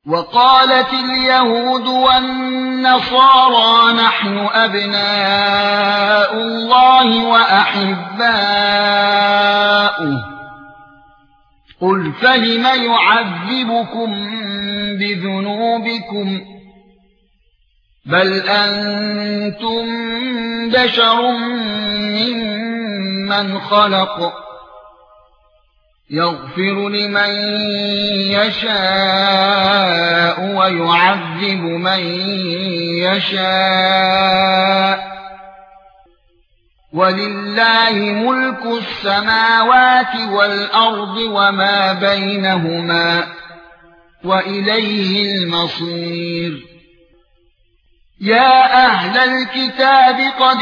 وقالت اليهود والنصارى نحن أبناء الله وأحباؤه قل فلم يعذبكم بذنوبكم بل أنتم بشر ممن خلق يغفر لمن يشاء ويعذب من يشاء ولله ملك السماوات والأرض وما بينهما وإليه المصير يا أهل الكتاب قد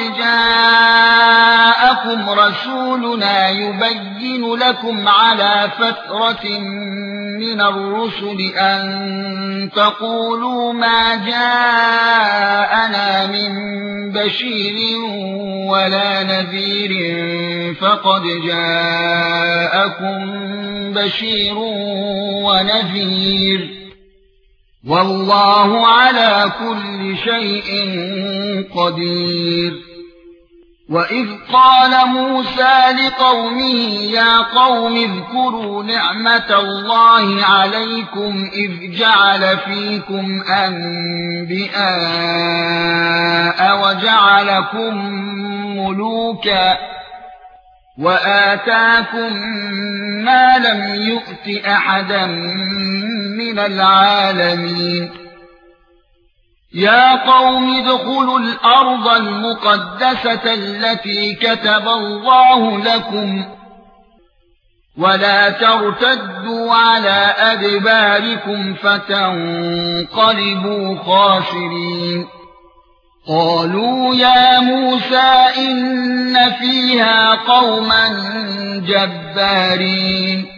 جاءكم رسولنا يبين لكم على فترة من الرسل أن تقولوا ما جاءنا من بشير ولا نذير فقد جاءكم بشير ونذير والله على كل شيء قدير وإذ قال موسى لقومه يا قوم اذكروا نعمة الله عليكم إذ جعل فيكم أنبياء وجعلكم ملوكا وآتاكم ما لم يؤت أحدا من العالمين يا قوم ادخلوا الأرض المقدسة التي كتب الله لكم ولا ترتدوا على أدباركم فتنقلبوا خاسرين قالوا يا موسى إن فيها قوما جبارين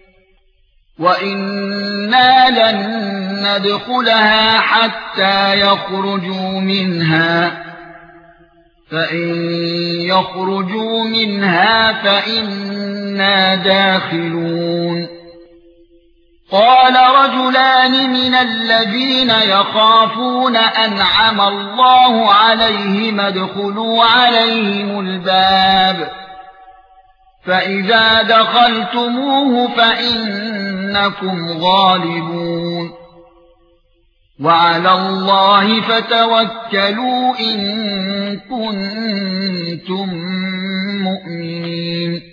وإنا لن ندخلها حتى يخرجوا منها فإن يخرجوا منها فإنا داخلون قال رجلان من الذين يخافون أنعم الله عليهم ادخلوا عليهم الباب فإذا دخلتموه فإنكم غالبون وعلى الله فتوكلوا إن كنتم مؤمنين